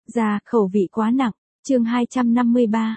Dạ, khẩu vị quá nặng. Chương 253.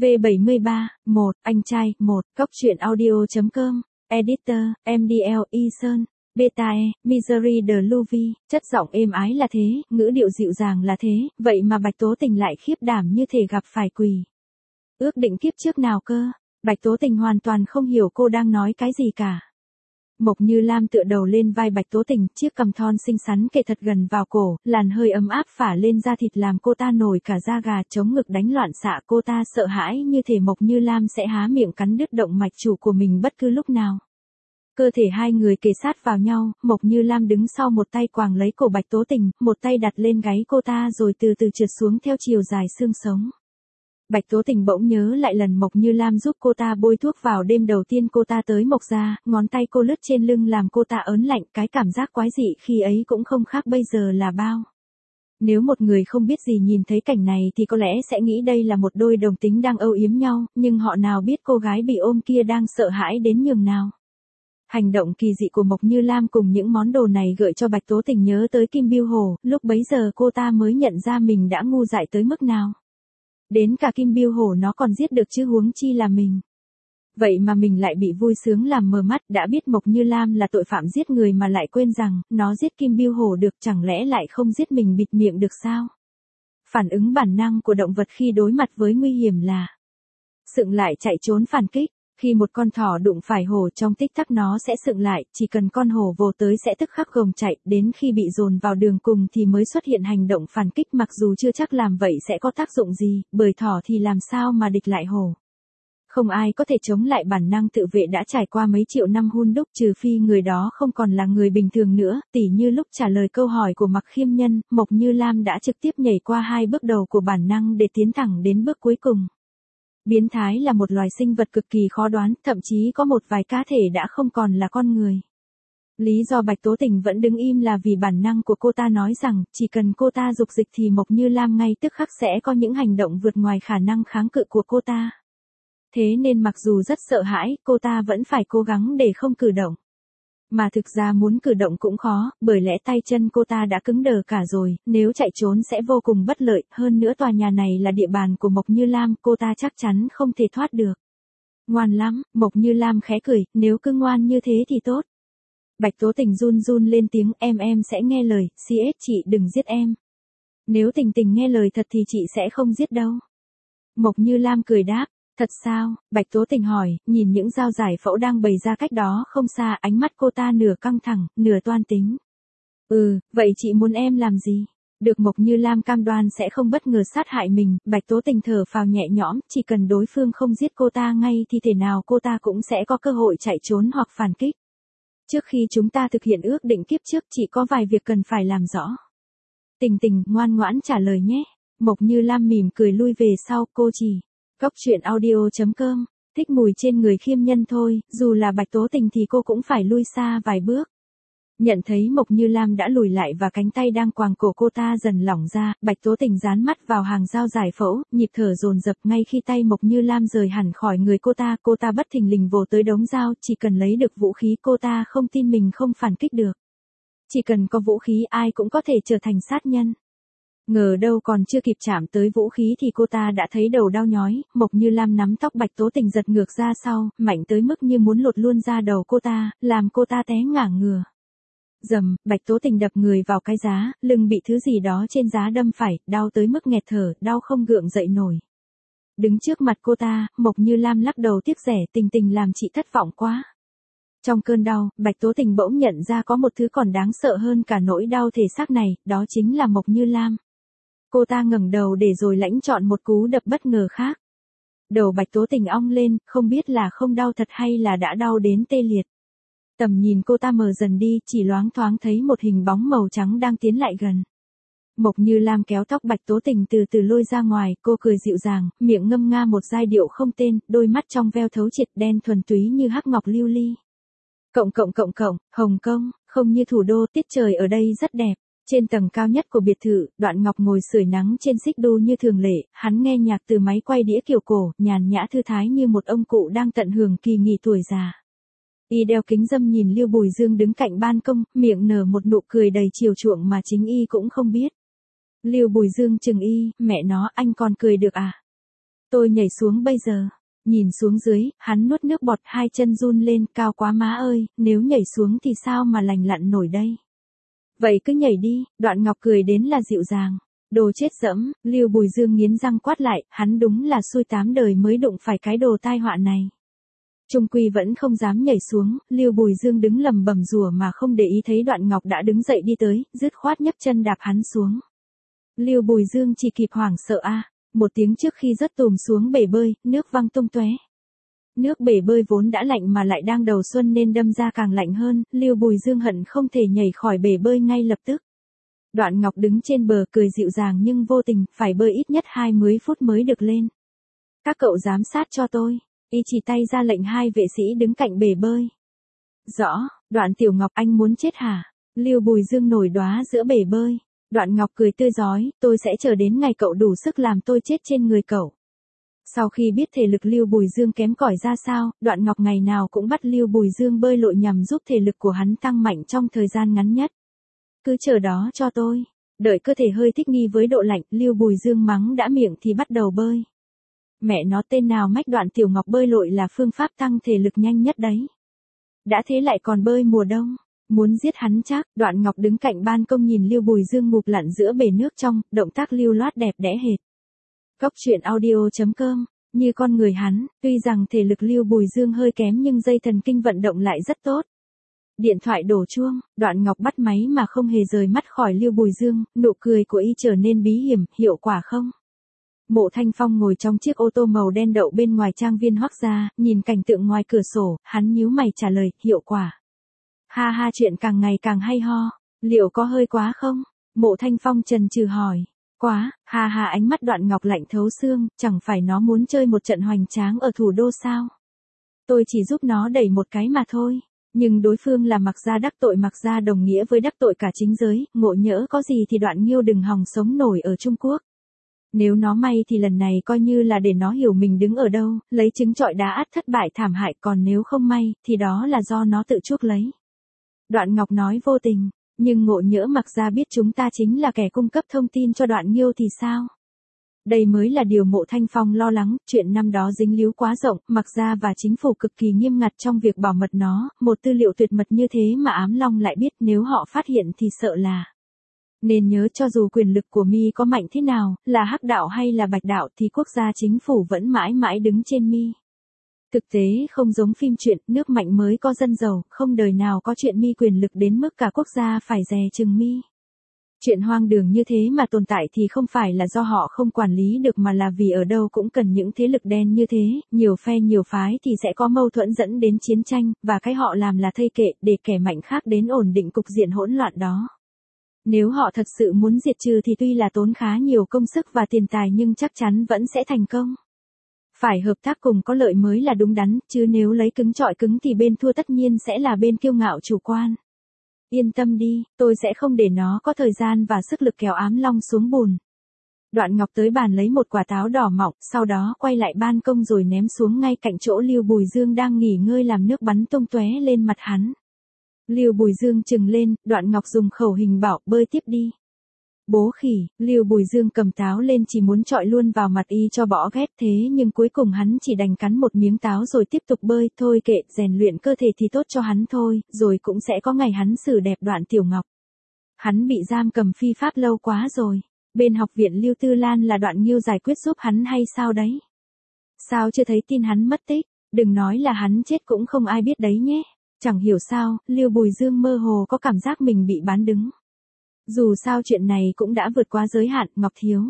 V73, 1, anh trai, 1, Cóc truyện audio.com, Editor, MDL, Y Sơn, Beta E, Misery de Louvi, chất giọng êm ái là thế, ngữ điệu dịu dàng là thế, vậy mà Bạch Tố Tình lại khiếp đảm như thể gặp phải quỷ. Ước định kiếp trước nào cơ? Bạch Tố Tình hoàn toàn không hiểu cô đang nói cái gì cả. Mộc Như Lam tựa đầu lên vai Bạch Tố Tình, chiếc cằm thon xinh xắn kề thật gần vào cổ, làn hơi ấm áp phả lên da thịt làm cô ta nổi cả da gà, chống ngực đánh loạn xạ, cô ta sợ hãi như thể Mộc Như Lam sẽ há miệng cắn đứt động mạch chủ của mình bất cứ lúc nào. Cơ thể hai người kề sát vào nhau, Mộc Như Lam đứng sau một tay quàng lấy cổ Bạch Tố Tình, một tay đặt lên gáy cô ta rồi từ từ trượt xuống theo chiều dài xương sống. Bạch Tố Tình bỗng nhớ lại lần Mộc Như Lam giúp cô ta bôi thuốc vào đêm đầu tiên cô ta tới Mộc gia, ngón tay cô lướt trên lưng làm cô ta ớn lạnh, cái cảm giác quái dị khi ấy cũng không khác bây giờ là bao. Nếu một người không biết gì nhìn thấy cảnh này thì có lẽ sẽ nghĩ đây là một đôi đồng tính đang âu yếm nhau, nhưng họ nào biết cô gái bị ôm kia đang sợ hãi đến nhường nào. Hành động kỳ dị của Mộc Như Lam cùng những món đồ này gợi cho Bạch Tố Tình nhớ tới Kim Bưu Hổ, lúc bấy giờ cô ta mới nhận ra mình đã ngu dại tới mức nào. Đến cả Kim Bưu Hổ nó còn giết được chứ huống chi là mình. Vậy mà mình lại bị vui sướng làm mờ mắt, đã biết Mộc Như Lam là tội phạm giết người mà lại quên rằng, nó giết Kim Bưu Hổ được, chẳng lẽ lại không giết mình bịt miệng được sao? Phản ứng bản năng của động vật khi đối mặt với nguy hiểm là sựng lại chạy trốn phản kích. Khi một con thỏ đụng phải hổ trong tích tắc nó sẽ sựng lại, chỉ cần con hổ vồ tới sẽ tức khắc gồng chạy, đến khi bị dồn vào đường cùng thì mới xuất hiện hành động phản kích, mặc dù chưa chắc làm vậy sẽ có tác dụng gì, bởi thỏ thì làm sao mà địch lại hổ. Không ai có thể chống lại bản năng tự vệ đã trải qua mấy triệu năm hun đúc, trừ phi người đó không còn là người bình thường nữa, tỉ như lúc trả lời câu hỏi của Mạc Khiêm Nhân, Mộc Như Lam đã trực tiếp nhảy qua hai bước đầu của bản năng để tiến thẳng đến bước cuối cùng. Biến thái là một loài sinh vật cực kỳ khó đoán, thậm chí có một vài cá thể đã không còn là con người. Lý do Bạch Tố Tình vẫn đứng im là vì bản năng của cô ta nói rằng, chỉ cần cô ta dục dịch thì Mộc Như Lam ngay tức khắc sẽ có những hành động vượt ngoài khả năng kháng cự của cô ta. Thế nên mặc dù rất sợ hãi, cô ta vẫn phải cố gắng để không cử động. Mà thực ra muốn cử động cũng khó, bởi lẽ tay chân cô ta đã cứng đờ cả rồi, nếu chạy trốn sẽ vô cùng bất lợi, hơn nữa tòa nhà này là địa bàn của Mộc Như Lam, cô ta chắc chắn không thể thoát được. Ngoan lắm, Mộc Như Lam khẽ cười, nếu cứ ngoan như thế thì tốt. Bạch Tố Tình run run lên tiếng, em sẽ nghe lời, CS chị đừng giết em. Nếu Tình Tình nghe lời thật thì chị sẽ không giết đâu. Mộc Như Lam cười đáp. Thật sao? Bạch Tố Tình hỏi, nhìn những dao giải phẫu đang bày ra cách đó không xa, ánh mắt cô ta nửa căng thẳng, nửa toan tính. Vậy chị muốn em làm gì? Được Mộc Như Lam cam đoan sẽ không bất ngờ sát hại mình, Bạch Tố Tình thở phào nhẹ nhõm, chỉ cần đối phương không giết cô ta ngay thì thể nào cô ta cũng sẽ có cơ hội chạy trốn hoặc phản kích. Trước khi chúng ta thực hiện ước định kiếp trước chỉ có vài việc cần phải làm rõ. Tình Tình, ngoan ngoãn trả lời nhé. Mộc Như Lam mỉm cười lui về sau, cô chỉ. Cóc truyện audio.com, thích mùi trên người Khiêm Nhân thôi, dù là Bạch Tố Tình thì cô cũng phải lui xa vài bước. Nhận thấy Mộc Như Lam đã lùi lại và cánh tay đang quàng cổ cô ta dần lỏng ra, Bạch Tố Tình dán mắt vào hàng dao giải phẫu, nhịp thở dồn dập, ngay khi tay Mộc Như Lam rời hẳn khỏi người cô ta bất thình lình vồ tới đống dao, chỉ cần lấy được vũ khí cô ta không tin mình không phản kích được. Chỉ cần có vũ khí ai cũng có thể trở thành sát nhân. Ngờ đâu còn chưa kịp chạm tới vũ khí thì cô ta đã thấy đầu đau nhói, Mộc Như Lam nắm tóc Bạch Tố Tình giật ngược ra sau, mạnh tới mức như muốn lột luôn ra đầu cô ta, làm cô ta té ngả ngửa. Dầm, Bạch Tố Tình đập người vào cái giá, lưng bị thứ gì đó trên giá đâm phải, đau tới mức nghẹt thở, đau không gượng dậy nổi. Đứng trước mặt cô ta, Mộc Như Lam lắc đầu tiếc rẻ, Tình Tình làm chị thất vọng quá. Trong cơn đau, Bạch Tố Tình bỗng nhận ra có một thứ còn đáng sợ hơn cả nỗi đau thể xác này, đó chính là Mộc Như Lam. Cô ta ngẩng đầu để rồi lãnh chọn một cú đập bất ngờ khác. Đầu Bạch Tố Tình ong lên, không biết là không đau thật hay là đã đau đến tê liệt. Tầm nhìn cô ta mờ dần đi, chỉ loáng thoáng thấy một hình bóng màu trắng đang tiến lại gần. Mộc Như Lam kéo tóc Bạch Tố Tình từ từ lôi ra ngoài, cô cười dịu dàng, miệng ngâm nga một giai điệu không tên, đôi mắt trong veo thấu triệt đen thuần túy như hắc ngọc lưu ly. Hồng Kông, không như thủ đô, tiết trời ở đây rất đẹp. Trên tầng cao nhất của biệt thự, Đoạn Ngọc ngồi sưởi nắng trên xích đu như thường lệ, hắn nghe nhạc từ máy quay đĩa kiểu cổ, nhàn nhã thư thái như một ông cụ đang tận hưởng kỳ nghỉ tuổi già. Y đeo kính râm nhìn Lưu Bùi Dương đứng cạnh ban công, miệng nở một nụ cười đầy chiều chuộng mà chính y cũng không biết. Lưu Bùi Dương chừng y, mẹ nó, anh còn cười được à? Tôi nhảy xuống bây giờ. Nhìn xuống dưới, hắn nuốt nước bọt, hai chân run lên, cao quá má ơi, nếu nhảy xuống thì sao mà lành lặn nổi đây? Vậy cứ nhảy đi, Đoạn Ngọc cười đến là dịu dàng. Đồ chết dẫm, Lưu Bùi Dương nghiến răng quát lại, hắn đúng là xui 8 đời mới đụng phải cái đồ tai họa này. Trung quy vẫn không dám nhảy xuống, Lưu Bùi Dương đứng lầm bầm rủa mà không để ý thấy Đoạn Ngọc đã đứng dậy đi tới, dứt khoát nhấc chân đạp hắn xuống. Lưu Bùi Dương chỉ kịp hoảng sợ một tiếng trước khi rớt tùm xuống bể bơi, nước văng tung tóe. Nước bể bơi vốn đã lạnh mà lại đang đầu xuân nên đâm ra càng lạnh hơn, Lưu Bùi Dương hận không thể nhảy khỏi bể bơi ngay lập tức. Đoạn Ngọc đứng trên bờ cười dịu dàng nhưng vô tình, phải bơi ít nhất 20 phút mới được lên. Các cậu giám sát cho tôi. Y chỉ tay ra lệnh hai vệ sĩ đứng cạnh bể bơi. Rõ, Đoạn Tiểu Ngọc, anh muốn chết hả? Lưu Bùi Dương nổi đoá giữa bể bơi. Đoạn Ngọc cười tươi rói, tôi sẽ chờ đến ngày cậu đủ sức làm tôi chết trên người cậu. Sau khi biết thể lực Lưu Bùi Dương kém cỏi ra sao, Đoạn Ngọc ngày nào cũng bắt Lưu Bùi Dương bơi lội nhằm giúp thể lực của hắn tăng mạnh trong thời gian ngắn nhất. Cứ chờ đó cho tôi. Đợi cơ thể hơi thích nghi với độ lạnh, Lưu Bùi Dương mắng đã miệng thì bắt đầu bơi. Mẹ nó tên nào mách Đoạn Tiểu Ngọc bơi lội là phương pháp tăng thể lực nhanh nhất đấy. Đã thế lại còn bơi mùa đông. Muốn giết hắn chắc, Đoạn Ngọc đứng cạnh ban công nhìn Lưu Bùi Dương ngụp lặn giữa bể nước trong, động tác lưu loát đẹp đẽ hệt. Cốc truyện audio.com, như con người hắn, tuy rằng thể lực Lưu Bùi Dương hơi kém nhưng dây thần kinh vận động lại rất tốt. Điện thoại đổ chuông, Đoạn Ngọc bắt máy mà không hề rời mắt khỏi Lưu Bùi Dương, nụ cười của y trở nên bí hiểm, hiệu quả không? Mộ Thanh Phong ngồi trong chiếc ô tô màu đen đậu bên ngoài trang viên Hoắc gia, nhìn cảnh tượng ngoài cửa sổ, hắn nhíu mày trả lời, hiệu quả. Ha ha, chuyện càng ngày càng hay ho, liệu có hơi quá không? Mộ Thanh Phong chần chừ hỏi. Quá, ha ha, ánh mắt Đoạn Ngọc lạnh thấu xương, chẳng phải nó muốn chơi một trận hoành tráng ở thủ đô sao? Tôi chỉ giúp nó đẩy một cái mà thôi. Nhưng đối phương là Mạc gia, đắc tội Mạc gia đồng nghĩa với đắc tội cả chính giới, ngộ nhỡ có gì thì Đoạn Nghiêu đừng hòng sống nổi ở Trung Quốc. Nếu nó may thì lần này coi như là để nó hiểu mình đứng ở đâu, lấy trứng trọi đá ắt thất bại thảm hại, còn nếu không may, thì đó là do nó tự chuốc lấy. Đoạn Ngọc nói vô tình, nhưng ngộ nhỡ Mạc gia biết chúng ta chính là kẻ cung cấp thông tin cho Đoạn Nghiêu thì sao? Đây mới là điều Mộ Thanh Phong lo lắng, chuyện năm đó dính líu quá rộng, Mạc gia và chính phủ cực kỳ nghiêm ngặt trong việc bảo mật nó, một tư liệu tuyệt mật như thế mà Ám Long lại biết, nếu họ phát hiện thì sợ là. Nên nhớ cho dù quyền lực của Mi có mạnh thế nào, là Hắc đạo hay là Bạch đạo thì quốc gia chính phủ vẫn mãi mãi đứng trên Mi. Thực tế không giống phim truyện, nước mạnh mới có dân giàu, không đời nào có chuyện Mi quyền lực đến mức cả quốc gia phải dè chừng Mi. Chuyện hoang đường như thế mà tồn tại thì không phải là do họ không quản lý được mà là vì ở đâu cũng cần những thế lực đen như thế, nhiều phe nhiều phái thì sẽ có mâu thuẫn dẫn đến chiến tranh, và cái họ làm là thây kệ để kẻ mạnh khác đến ổn định cục diện hỗn loạn đó. Nếu họ thật sự muốn diệt trừ thì tuy là tốn khá nhiều công sức và tiền tài nhưng chắc chắn vẫn sẽ thành công. Phải hợp tác cùng có lợi mới là đúng đắn, chứ nếu lấy cứng chọi cứng thì bên thua tất nhiên sẽ là bên kiêu ngạo chủ quan. Yên tâm đi, tôi sẽ không để nó có thời gian và sức lực kéo Ám Long xuống bùn. Đoạn Ngọc tới bàn lấy một quả táo đỏ mọng, sau đó quay lại ban công rồi ném xuống ngay cạnh chỗ Lưu Bùi Dương đang nghỉ ngơi làm nước bắn tung tóe lên mặt hắn. Lưu Bùi Dương trừng lên, Đoạn Ngọc dùng khẩu hình bảo, bơi tiếp đi. Bố khỉ, Lưu Bùi Dương cầm táo lên chỉ muốn chọi luôn vào mặt y cho bỏ ghét, thế nhưng cuối cùng hắn chỉ đành cắn một miếng táo rồi tiếp tục bơi, thôi kệ, rèn luyện cơ thể thì tốt cho hắn thôi, rồi cũng sẽ có ngày hắn xử đẹp Đoạn Tiểu Ngọc. Hắn bị giam cầm phi pháp lâu quá rồi, bên học viện Lưu Tư Lan là Đoạn Nghiêu giải quyết giúp hắn hay sao đấy? Sao chưa thấy tin hắn mất tích, đừng nói là hắn chết cũng không ai biết đấy nhé. Chẳng hiểu sao, Lưu Bùi Dương mơ hồ có cảm giác mình bị bán đứng. Dù sao chuyện này cũng đã vượt qua giới hạn, Ngọc thiếu.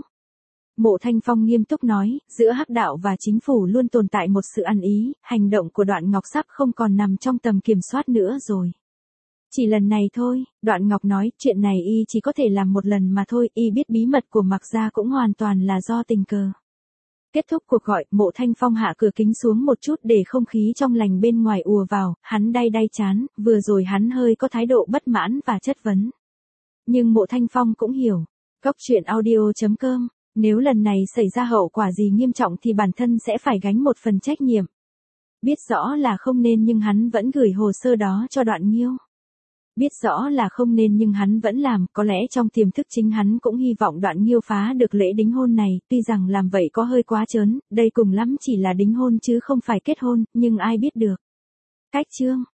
Mộ Thanh Phong nghiêm túc nói, giữa Hắc đạo và chính phủ luôn tồn tại một sự ăn ý, hành động của Đoạn Ngọc sắp không còn nằm trong tầm kiểm soát nữa rồi. Chỉ lần này thôi, Đoạn Ngọc nói, chuyện này y chỉ có thể làm một lần mà thôi, y biết bí mật của Mạc gia cũng hoàn toàn là do tình cờ. Kết thúc cuộc gọi, Mộ Thanh Phong hạ cửa kính xuống một chút để không khí trong lành bên ngoài ùa vào, hắn đay đay chán, vừa rồi hắn hơi có thái độ bất mãn và chất vấn. Nhưng Mộ Thanh Phong cũng hiểu. Cốc truyện audio.com, nếu lần này xảy ra hậu quả gì nghiêm trọng thì bản thân sẽ phải gánh một phần trách nhiệm. Biết rõ là không nên nhưng hắn vẫn gửi hồ sơ đó cho Đoạn Nghiêu. Biết rõ là không nên nhưng hắn vẫn làm, có lẽ trong tiềm thức chính hắn cũng hy vọng Đoạn Nghiêu phá được lễ đính hôn này, tuy rằng làm vậy có hơi quá trớn, đây cùng lắm chỉ là đính hôn chứ không phải kết hôn, nhưng ai biết được. Cách chương